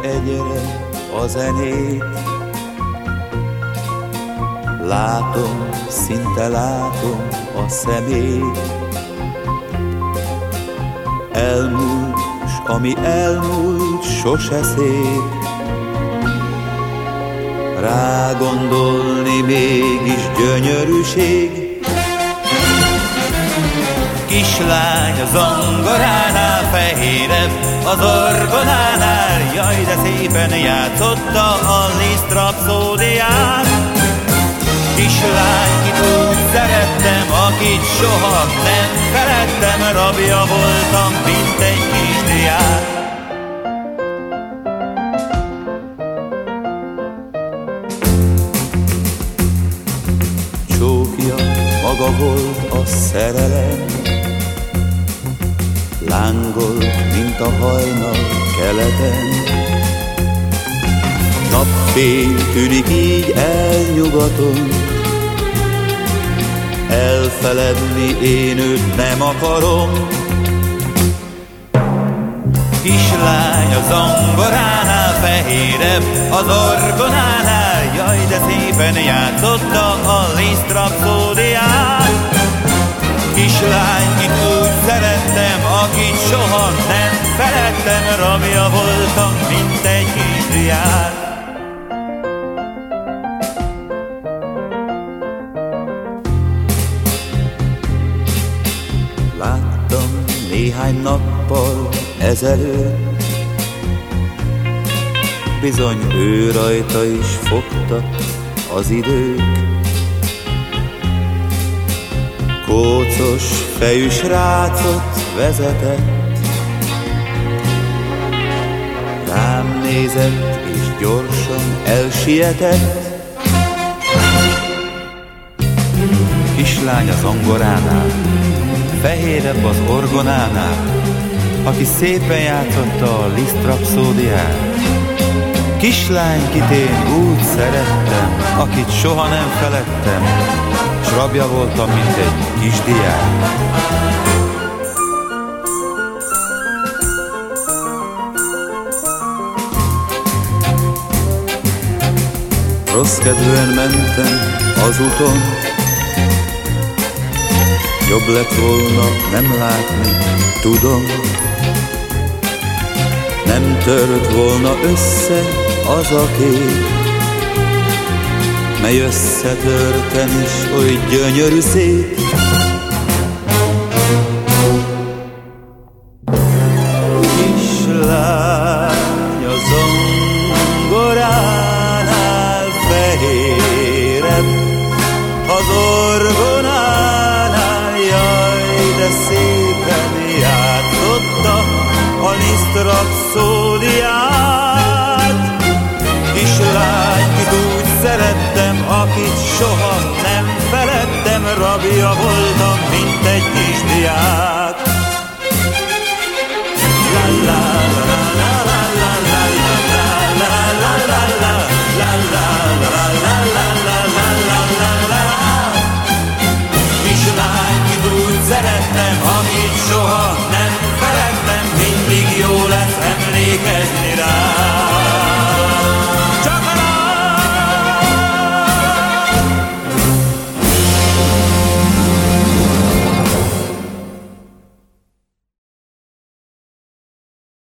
egyre a zenét. Látom, szinte látom a szemét. Elmúlt, s ami elmúlt, sose szép. Rágondolni mégis gyönyörűség. Kislány a zongoránál fehérebb, az orgonánál, jaj, de szépen játszotta a Liszt rapszódiát. Kislány, kit úgy szerettem, akit soha nem feledtem, rabja voltam, mint egy kisdiák. Csókja maga volt a szerelem, lángolt, mint a hajnal keleten. Napfény tűnik így elnyugaton, elfeledni én őt nem akarom. Kislány a zongoránál fehérebb, az orgonánál, jaj, de szépen játszotta a Liszt rapszódiát. Kislány, kit úgy szerettem, akit soha nem feledtem, rabja voltam, mint egy kisdiák. Láttam néhány nappal ezelőtt, bizony ő rajta is fogtak az idők. Kócos fejű srácot vezetett, rám nézett és gyorsan elsietett. Kislány a zongoránál, fehérebb az orgonánál, aki szépen játszotta a Liszt rapszódiát. Kislány, kit én úgy szerettem, akit soha nem feledtem, s rabja voltam, mint egy kisdiák. Rossz kedvűen mentem az úton, jobb lett volna nem látni, tudom. Nem tört volna össze az a kép, mely összetörten is oly gyönyörű szép. Kislány a zongoránál fehérebb, az orgonánál, jaj, de szépen játszotta a Liszt rapszódiát. Kislány, kit úgy szerettem, akit soha nem feledtem, rabja voltam, mint egy kisdiák. La, la.